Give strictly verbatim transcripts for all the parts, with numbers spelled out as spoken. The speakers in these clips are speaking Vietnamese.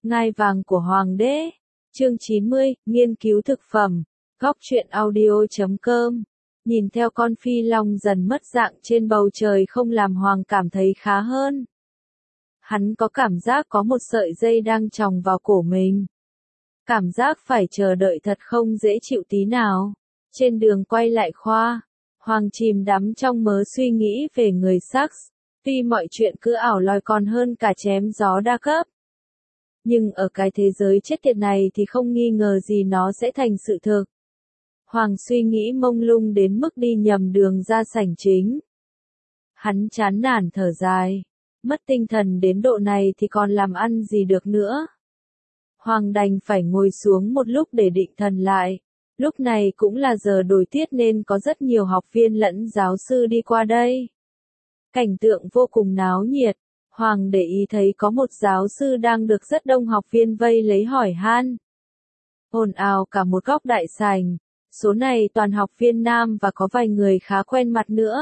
Ngai vàng của Hoàng đế. Chương chín mươi, nghiên cứu thực phẩm. Góc truyện audio chấm com. Nhìn theo con phi long dần mất dạng trên bầu trời không làm Hoàng cảm thấy khá hơn. Hắn có cảm giác có một sợi dây đang chòng vào cổ mình. Cảm giác phải chờ đợi thật không dễ chịu tí nào. Trên đường quay lại khoa, Hoàng chìm đắm trong mớ suy nghĩ về người Sax. Tuy mọi chuyện cứ ảo lòi còn hơn cả chém gió đa cấp. Nhưng ở cái thế giới chết tiệt này thì không nghi ngờ gì nó sẽ thành sự thực. Hoàng suy nghĩ mông lung đến mức đi nhầm đường ra sảnh chính. Hắn chán nản thở dài. Mất tinh thần đến độ này thì còn làm ăn gì được nữa. Hoàng đành phải ngồi xuống một lúc để định thần lại. Lúc này cũng là giờ đổi tiết nên có rất nhiều học viên lẫn giáo sư đi qua đây. Cảnh tượng vô cùng náo nhiệt. Hoàng để ý thấy có một giáo sư đang được rất đông học viên vây lấy hỏi han. Ồn ào cả một góc đại sảnh. Số này toàn học viên nam và có vài người khá quen mặt nữa.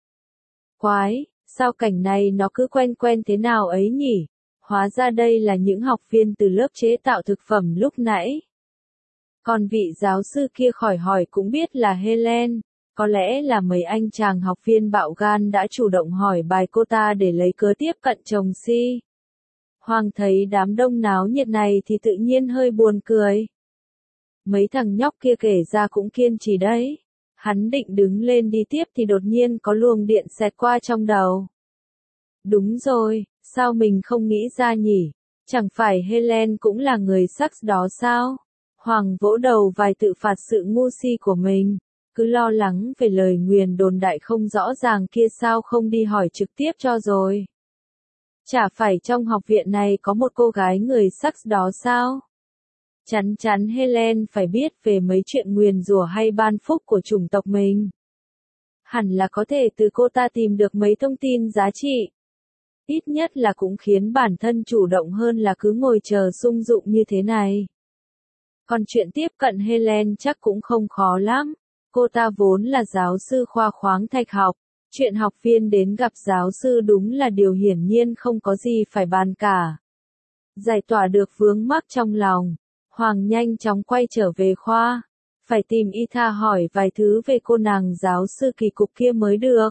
Quái, sao cảnh này nó cứ quen quen thế nào ấy nhỉ? Hóa ra đây là những học viên từ lớp chế tạo thực phẩm lúc nãy. Còn vị giáo sư kia khỏi hỏi cũng biết là Helen. Có lẽ là mấy anh chàng học viên bạo gan đã chủ động hỏi bài cô ta để lấy cớ tiếp cận chồng si. Hoàng thấy đám đông náo nhiệt này thì tự nhiên hơi buồn cười. Mấy thằng nhóc kia kể ra cũng kiên trì đấy. Hắn định đứng lên đi tiếp thì đột nhiên có luồng điện xẹt qua trong đầu. Đúng rồi, sao mình không nghĩ ra nhỉ? Chẳng phải Helen cũng là người Sax đó sao? Hoàng vỗ đầu vài tự phạt sự ngu si của mình. Cứ lo lắng về lời nguyền đồn đại không rõ ràng kia sao không đi hỏi trực tiếp cho rồi. Chả phải trong học viện này có một cô gái người Sax đó sao? Chắn chắn Helen phải biết về mấy chuyện nguyền rủa hay ban phúc của chủng tộc mình. Hẳn là có thể từ cô ta tìm được mấy thông tin giá trị. Ít nhất là cũng khiến bản thân chủ động hơn là cứ ngồi chờ sung dụng như thế này. Còn chuyện tiếp cận Helen chắc cũng không khó lắm. Cô ta vốn là giáo sư khoa khoáng thạch học. Chuyện học viên đến gặp giáo sư đúng là điều hiển nhiên không có gì phải bàn cả. Giải tỏa được vướng mắc trong lòng. Hoàng nhanh chóng quay trở về khoa. Phải tìm Etha hỏi vài thứ về cô nàng giáo sư kỳ cục kia mới được.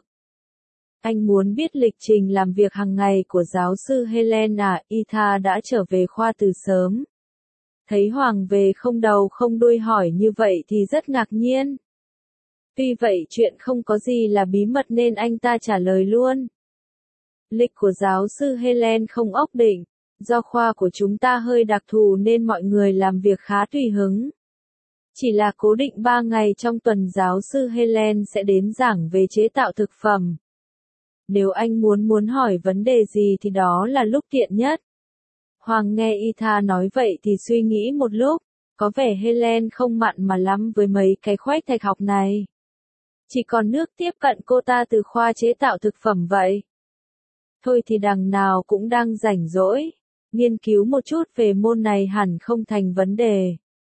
Anh muốn biết lịch trình làm việc hàng ngày của giáo sư Helen à? Etha đã trở về khoa từ sớm. Thấy Hoàng về không đầu không đuôi hỏi như vậy thì rất ngạc nhiên. Tuy vậy chuyện không có gì là bí mật nên anh ta trả lời luôn. Lịch của giáo sư Helen không ốc định. Do khoa của chúng ta hơi đặc thù nên mọi người làm việc khá tùy hứng. Chỉ là cố định ba ngày trong tuần giáo sư Helen sẽ đến giảng về chế tạo thực phẩm. Nếu anh muốn muốn hỏi vấn đề gì thì đó là lúc tiện nhất. Hoàng nghe Etha nói vậy thì suy nghĩ một lúc. Có vẻ Helen không mặn mà lắm với mấy cái khoách thạch học này. Chỉ còn nước tiếp cận cô ta từ khoa chế tạo thực phẩm vậy. Thôi thì đằng nào cũng đang rảnh rỗi. Nghiên cứu một chút về môn này hẳn không thành vấn đề.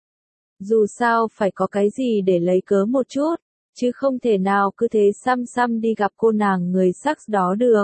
Dù sao phải có cái gì để lấy cớ một chút, chứ không thể nào cứ thế xăm xăm đi gặp cô nàng người Sax đó được.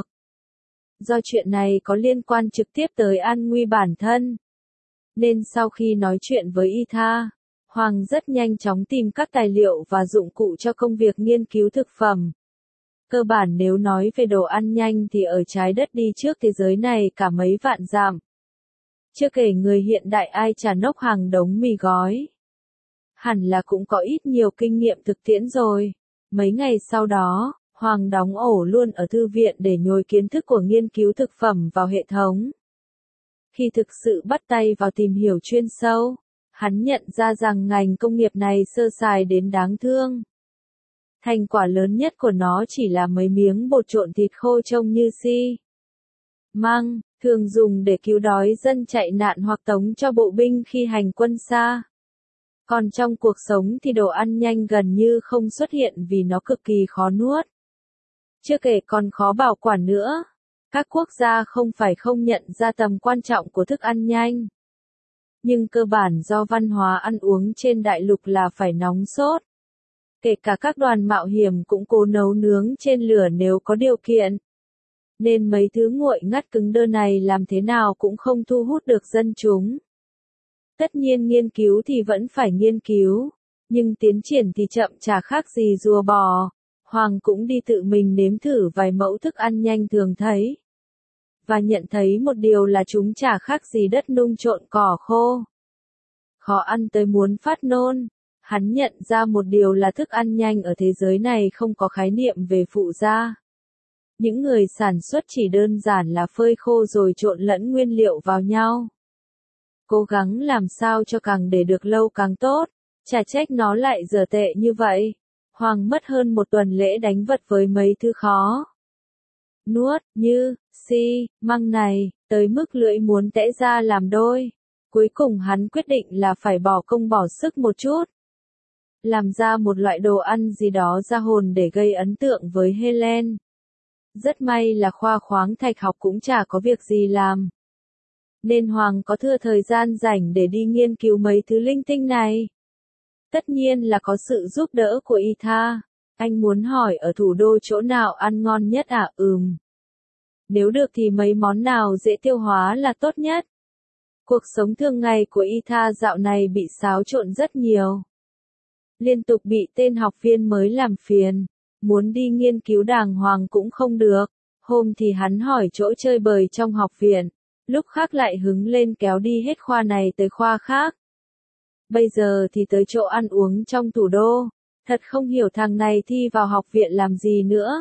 Do chuyện này có liên quan trực tiếp tới an nguy bản thân. Nên sau khi nói chuyện với Etha, Hoàng rất nhanh chóng tìm các tài liệu và dụng cụ cho công việc nghiên cứu thực phẩm. Cơ bản nếu nói về đồ ăn nhanh thì ở trái đất đi trước thế giới này cả mấy vạn dặm. Chưa kể người hiện đại ai chả nốc hàng đống mì gói. Hẳn là cũng có ít nhiều kinh nghiệm thực tiễn rồi. Mấy ngày sau đó, Hoàng đóng ổ luôn ở thư viện để nhồi kiến thức của nghiên cứu thực phẩm vào hệ thống. Khi thực sự bắt tay vào tìm hiểu chuyên sâu, hắn nhận ra rằng ngành công nghiệp này sơ sài đến đáng thương. Thành quả lớn nhất của nó chỉ là mấy miếng bột trộn thịt khô trông như xi măng, thường dùng để cứu đói dân chạy nạn hoặc tống cho bộ binh khi hành quân xa. Còn trong cuộc sống thì đồ ăn nhanh gần như không xuất hiện vì nó cực kỳ khó nuốt. Chưa kể còn khó bảo quản nữa. Các quốc gia không phải không nhận ra tầm quan trọng của thức ăn nhanh. Nhưng cơ bản do văn hóa ăn uống trên đại lục là phải nóng sốt. Kể cả các đoàn mạo hiểm cũng cố nấu nướng trên lửa nếu có điều kiện. Nên mấy thứ nguội ngắt cứng đơ này làm thế nào cũng không thu hút được dân chúng. Tất nhiên nghiên cứu thì vẫn phải nghiên cứu, nhưng tiến triển thì chậm chả khác gì rùa bò. Hoàng cũng đi tự mình nếm thử vài mẫu thức ăn nhanh thường thấy. Và nhận thấy một điều là chúng chả khác gì đất nung trộn cỏ khô. Khó ăn tới muốn phát nôn. Hắn nhận ra một điều là thức ăn nhanh ở thế giới này không có khái niệm về phụ gia. Những người sản xuất chỉ đơn giản là phơi khô rồi trộn lẫn nguyên liệu vào nhau. Cố gắng làm sao cho càng để được lâu càng tốt, chả trách nó lại dở tệ như vậy. Hoàng mất hơn một tuần lễ đánh vật với mấy thứ khó nuốt, như, xi, măng này, tới mức lưỡi muốn tẽ ra làm đôi. Cuối cùng hắn quyết định là phải bỏ công bỏ sức một chút. Làm ra một loại đồ ăn gì đó ra hồn để gây ấn tượng với Helen. Rất may là khoa khoáng thạch học cũng chả có việc gì làm. Nên Hoàng có thừa thời gian rảnh để đi nghiên cứu mấy thứ linh tinh này. Tất nhiên là có sự giúp đỡ của Etha. Anh muốn hỏi ở thủ đô chỗ nào ăn ngon nhất à? Ừm. Nếu được thì mấy món nào dễ tiêu hóa là tốt nhất. Cuộc sống thường ngày của Etha dạo này bị xáo trộn rất nhiều. Liên tục bị tên học viên mới làm phiền. Muốn đi nghiên cứu đàng hoàng cũng không được. Hôm thì hắn hỏi chỗ chơi bời trong học viện. Lúc khác lại hứng lên kéo đi hết khoa này tới khoa khác. Bây giờ thì tới chỗ ăn uống trong thủ đô. Thật không hiểu thằng này thi vào học viện làm gì nữa.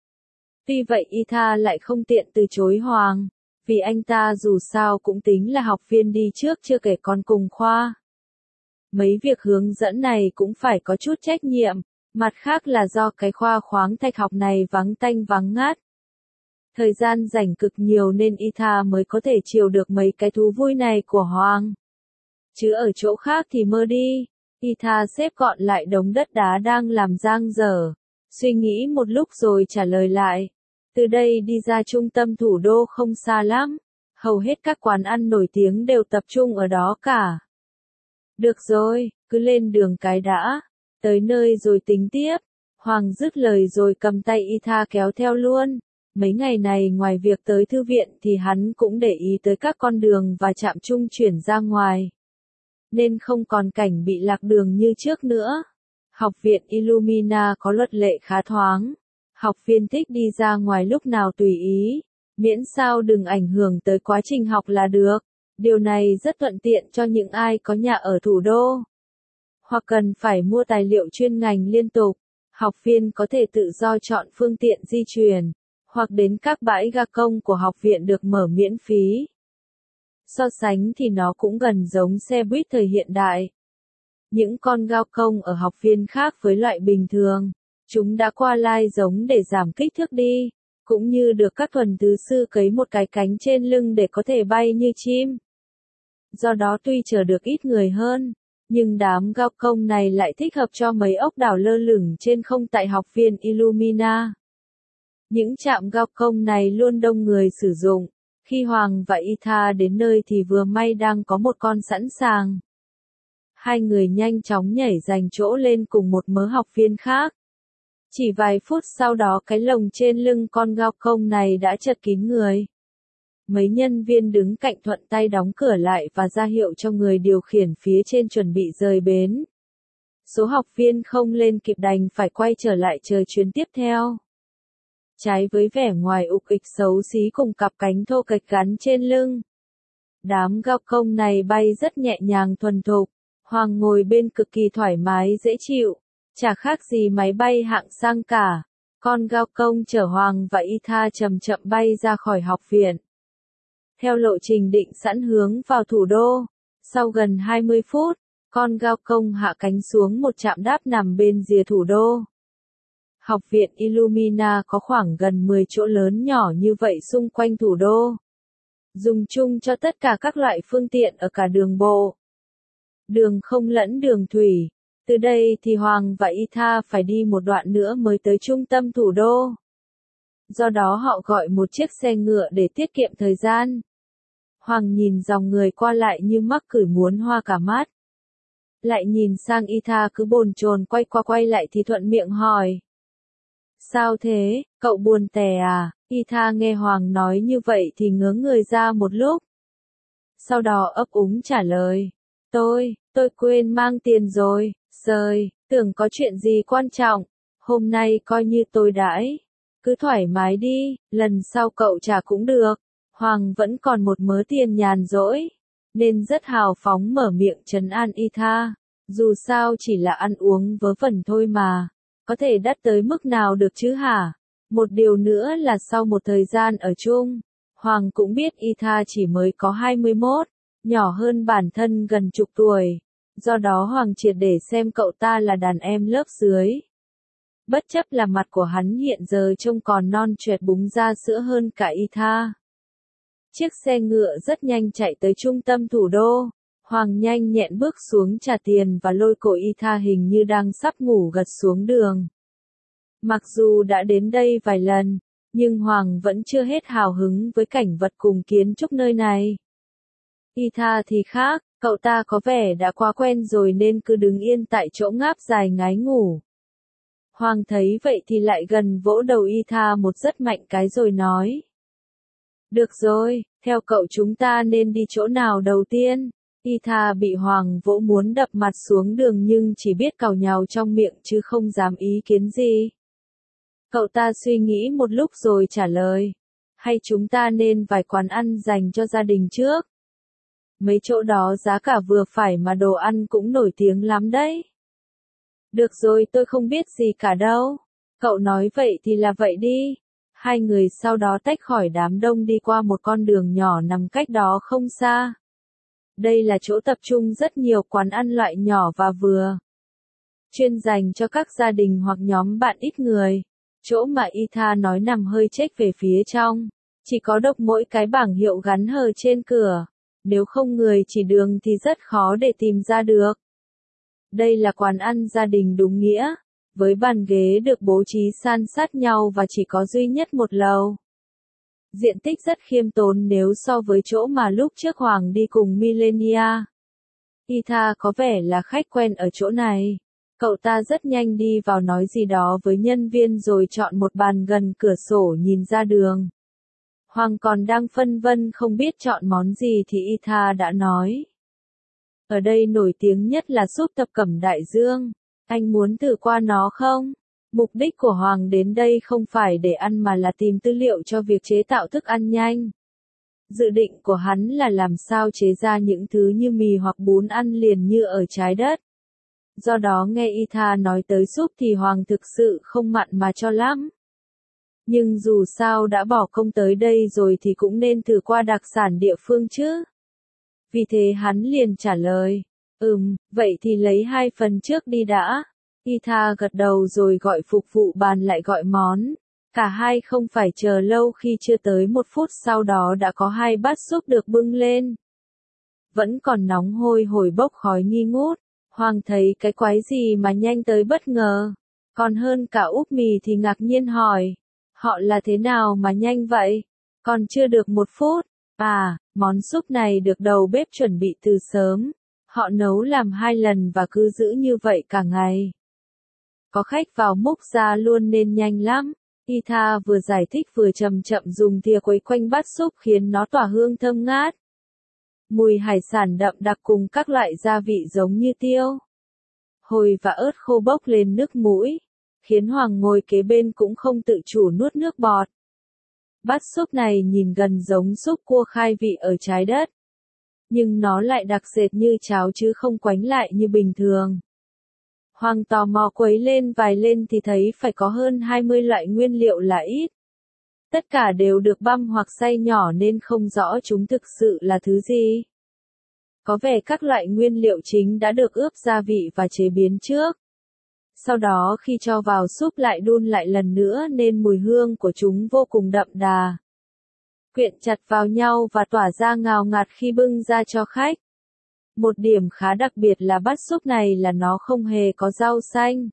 Tuy vậy Etha lại không tiện từ chối Hoàng. Vì anh ta dù sao cũng tính là học viên đi trước chưa kể còn cùng khoa. Mấy việc hướng dẫn này cũng phải có chút trách nhiệm. Mặt khác là do cái khoa khoáng thạch học này vắng tanh vắng ngát. Thời gian rảnh cực nhiều nên Etha mới có thể chiều được mấy cái thú vui này của Hoàng. Chứ ở chỗ khác thì mơ đi. Etha xếp gọn lại đống đất đá đang làm dang dở. Suy nghĩ một lúc rồi trả lời lại. Từ đây đi ra trung tâm thủ đô không xa lắm. Hầu hết các quán ăn nổi tiếng đều tập trung ở đó cả. Được rồi, cứ lên đường cái đã. Tới nơi rồi tính tiếp. Hoàng dứt lời rồi cầm tay Etha kéo theo luôn. Mấy ngày này ngoài việc tới thư viện thì hắn cũng để ý tới các con đường và trạm trung chuyển ra ngoài. Nên không còn cảnh bị lạc đường như trước nữa. Học viện Illumina có luật lệ khá thoáng. Học viên thích đi ra ngoài lúc nào tùy ý. Miễn sao đừng ảnh hưởng tới quá trình học là được. Điều này rất thuận tiện cho những ai có nhà ở thủ đô. Hoặc cần phải mua tài liệu chuyên ngành liên tục. Học viên có thể tự do chọn phương tiện di chuyển. Hoặc đến các bãi ga công của học viện được mở miễn phí. So sánh thì nó cũng gần giống xe buýt thời hiện đại. Những con gao công ở học viên khác với loại bình thường. Chúng đã qua lai giống để giảm kích thước đi. Cũng như được các thuần tứ sư cấy một cái cánh trên lưng để có thể bay như chim. Do đó tuy chở được ít người hơn. Nhưng đám gao công này lại thích hợp cho mấy ốc đảo lơ lửng trên không tại học viện Illumina. Những trạm gao công này luôn đông người sử dụng. Khi Hoàng và Etha đến nơi thì vừa may đang có một con sẵn sàng. Hai người nhanh chóng nhảy giành chỗ lên cùng một mớ học viên khác. Chỉ vài phút sau đó cái lồng trên lưng con gao công này đã chật kín người. Mấy nhân viên đứng cạnh thuận tay đóng cửa lại và ra hiệu cho người điều khiển phía trên chuẩn bị rời bến. Số học viên không lên kịp đành phải quay trở lại chờ chuyến tiếp theo. Trái với vẻ ngoài ục ịch xấu xí cùng cặp cánh thô kệch gắn trên lưng. Đám gao công này bay rất nhẹ nhàng thuần thục. Hoàng ngồi bên cực kỳ thoải mái dễ chịu. Chả khác gì máy bay hạng sang cả. Con gao công chở Hoàng và Etha chậm chậm bay ra khỏi học viện. Theo lộ trình định sẵn hướng vào thủ đô. Sau gần hai mươi phút, con gao công hạ cánh xuống một trạm đáp nằm bên rìa thủ đô. Học viện Illumina có khoảng gần mười chỗ lớn nhỏ như vậy xung quanh thủ đô. Dùng chung cho tất cả các loại phương tiện ở cả đường bộ. Đường không lẫn đường thủy. Từ đây thì Hoàng và Etha phải đi một đoạn nữa mới tới trung tâm thủ đô. Do đó họ gọi một chiếc xe ngựa để tiết kiệm thời gian. Hoàng nhìn dòng người qua lại như mắc cửi muốn hoa cả mắt. Lại nhìn sang Etha cứ bồn chồn quay qua quay lại thì thuận miệng hỏi. Sao thế, cậu buồn tẻ à? Etha nghe Hoàng nói như vậy thì ngớ người ra một lúc. Sau đó ấp úng trả lời. Tôi, tôi quên mang tiền rồi, sời, tưởng có chuyện gì quan trọng, hôm nay coi như tôi đãi. Cứ thoải mái đi, lần sau cậu trả cũng được. Hoàng vẫn còn một mớ tiền nhàn rỗi, nên rất hào phóng mở miệng trấn an Y Tha. Dù sao chỉ là ăn uống vớ vẩn thôi mà, có thể đắt tới mức nào được chứ hả? Một điều nữa là sau một thời gian ở chung, Hoàng cũng biết Y Tha chỉ mới có hai mươi mốt, nhỏ hơn bản thân gần chục tuổi. Do đó Hoàng triệt để xem cậu ta là đàn em lớp dưới. Bất chấp là mặt của hắn hiện giờ trông còn non choẹt búng ra sữa hơn cả Y Tha. Chiếc xe ngựa rất nhanh chạy tới trung tâm thủ đô. Hoàng nhanh nhẹn bước xuống trả tiền và lôi cổ Y Tha hình như đang sắp ngủ gật xuống đường. Mặc dù đã đến đây vài lần, nhưng Hoàng vẫn chưa hết hào hứng với cảnh vật cùng kiến trúc nơi này. Y Tha thì khác, cậu ta có vẻ đã quá quen rồi nên cứ đứng yên tại chỗ ngáp dài ngái ngủ. Hoàng thấy vậy thì lại gần vỗ đầu Y Tha một rất mạnh cái rồi nói. Được rồi, theo cậu chúng ta nên đi chỗ nào đầu tiên? Y Tha bị Hoàng vỗ muốn đập mặt xuống đường nhưng chỉ biết càu nhàu trong miệng chứ không dám ý kiến gì. Cậu ta suy nghĩ một lúc rồi trả lời. Hay chúng ta nên vài quán ăn dành cho gia đình trước? Mấy chỗ đó giá cả vừa phải mà đồ ăn cũng nổi tiếng lắm đấy. Được rồi, tôi không biết gì cả đâu. Cậu nói vậy thì là vậy đi. Hai người sau đó tách khỏi đám đông đi qua một con đường nhỏ nằm cách đó không xa. Đây là chỗ tập trung rất nhiều quán ăn loại nhỏ và vừa, chuyên dành cho các gia đình hoặc nhóm bạn ít người. Chỗ mà Y Tha nói nằm hơi chếch về phía trong, chỉ có độc mỗi cái bảng hiệu gắn hờ trên cửa. Nếu không người chỉ đường thì rất khó để tìm ra được. Đây là quán ăn gia đình đúng nghĩa, với bàn ghế được bố trí san sát nhau và chỉ có duy nhất một lầu. Diện tích rất khiêm tốn nếu so với chỗ mà lúc trước Hoàng đi cùng Millenia. Y Tha có vẻ là khách quen ở chỗ này. Cậu ta rất nhanh đi vào nói gì đó với nhân viên rồi chọn một bàn gần cửa sổ nhìn ra đường. Hoàng còn đang phân vân không biết chọn món gì thì Y Tha đã nói. Ở đây nổi tiếng nhất là súp thập cẩm đại dương. Anh muốn thử qua nó không? Mục đích của Hoàng đến đây không phải để ăn mà là tìm tư liệu cho việc chế tạo thức ăn nhanh. Dự định của hắn là làm sao chế ra những thứ như mì hoặc bún ăn liền như ở trái đất. Do đó nghe Y Tha nói tới súp thì Hoàng thực sự không mặn mà cho lắm. Nhưng dù sao đã bỏ công tới đây rồi thì cũng nên thử qua đặc sản địa phương chứ. Vì thế hắn liền trả lời. Ừm, vậy thì lấy hai phần trước đi đã. Y Tha gật đầu rồi gọi phục vụ bàn lại gọi món. Cả hai không phải chờ lâu khi chưa tới một phút sau đó đã có hai bát súp được bưng lên. Vẫn còn nóng hôi hổi bốc khói nghi ngút. Hoàng thấy cái quái gì mà nhanh tới bất ngờ. Còn hơn cả úp mì thì ngạc nhiên hỏi. Họ là thế nào mà nhanh vậy? Còn chưa được một phút. À, món súp này được đầu bếp chuẩn bị từ sớm. Họ nấu làm hai lần và cứ giữ như vậy cả ngày. Có khách vào múc ra luôn nên nhanh lắm. Y Tha vừa giải thích vừa chậm chậm dùng thìa quấy quanh bát súp khiến nó tỏa hương thơm ngát. Mùi hải sản đậm đặc cùng các loại gia vị giống như tiêu, hồi và ớt khô bốc lên nước mũi, khiến Hoàng ngồi kế bên cũng không tự chủ nuốt nước bọt. Bát súp này nhìn gần giống súp cua khai vị ở trái đất, nhưng nó lại đặc sệt như cháo chứ không quánh lại như bình thường. Hoàng tò mò quấy lên vài lên thì thấy phải có hơn hai mươi loại nguyên liệu là ít. Tất cả đều được băm hoặc xay nhỏ nên không rõ chúng thực sự là thứ gì. Có vẻ các loại nguyên liệu chính đã được ướp gia vị và chế biến trước. Sau đó khi cho vào súp lại đun lại lần nữa nên mùi hương của chúng vô cùng đậm đà. Quyện chặt vào nhau và tỏa ra ngào ngạt khi bưng ra cho khách. Một điểm khá đặc biệt là bát súp này là nó không hề có rau xanh.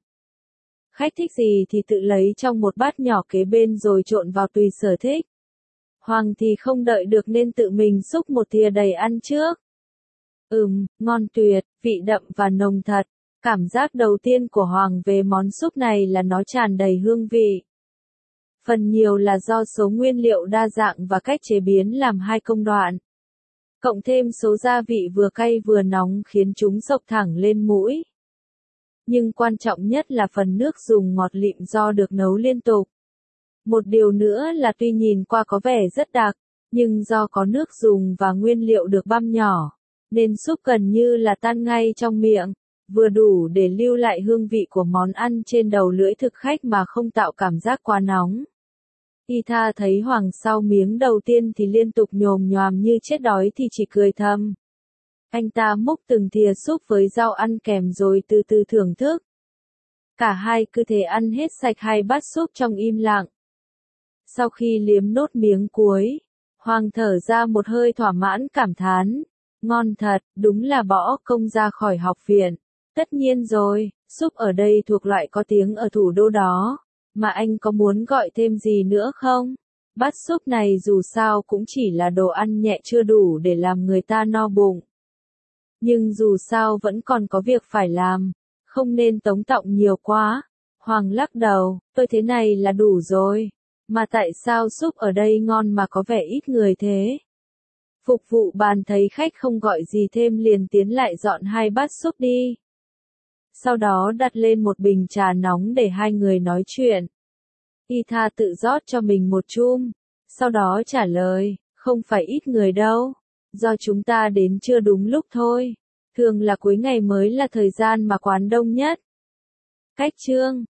Khách thích gì thì tự lấy trong một bát nhỏ kế bên rồi trộn vào tùy sở thích. Hoàng thì không đợi được nên tự mình xúc một thìa đầy ăn trước. Ừm, ngon tuyệt, vị đậm và nồng thật. Cảm giác đầu tiên của Hoàng về món súp này là nó tràn đầy hương vị. Phần nhiều là do số nguyên liệu đa dạng và cách chế biến làm hai công đoạn. Cộng thêm số gia vị vừa cay vừa nóng khiến chúng xộc thẳng lên mũi. Nhưng quan trọng nhất là phần nước dùng ngọt lịm do được nấu liên tục. Một điều nữa là tuy nhìn qua có vẻ rất đặc, nhưng do có nước dùng và nguyên liệu được băm nhỏ, nên súp gần như là tan ngay trong miệng, vừa đủ để lưu lại hương vị của món ăn trên đầu lưỡi thực khách mà không tạo cảm giác quá nóng. Y Tha thấy Hoàng sau miếng đầu tiên thì liên tục nhồm nhoàm như chết đói thì chỉ cười thầm. Anh ta múc từng thìa súp với rau ăn kèm rồi từ từ thưởng thức. Cả hai cứ thế ăn hết sạch hai bát súp trong im lặng. Sau khi liếm nốt miếng cuối, Hoàng thở ra một hơi thỏa mãn cảm thán. Ngon thật, đúng là bỏ công ra khỏi học viện. Tất nhiên rồi, súp ở đây thuộc loại có tiếng ở thủ đô đó. Mà anh có muốn gọi thêm gì nữa không? Bát súp này dù sao cũng chỉ là đồ ăn nhẹ chưa đủ để làm người ta no bụng. Nhưng dù sao vẫn còn có việc phải làm, không nên tống tọng nhiều quá. Hoàng lắc đầu, tôi thế này là đủ rồi. Mà tại sao súp ở đây ngon mà có vẻ ít người thế? Phục vụ bàn thấy khách không gọi gì thêm liền tiến lại dọn hai bát súp đi. Sau đó đặt lên một bình trà nóng để hai người nói chuyện. Y Tha tự rót cho mình một chum, sau đó trả lời, không phải ít người đâu, do chúng ta đến chưa đúng lúc thôi, thường là cuối ngày mới là thời gian mà quán đông nhất. Cách chương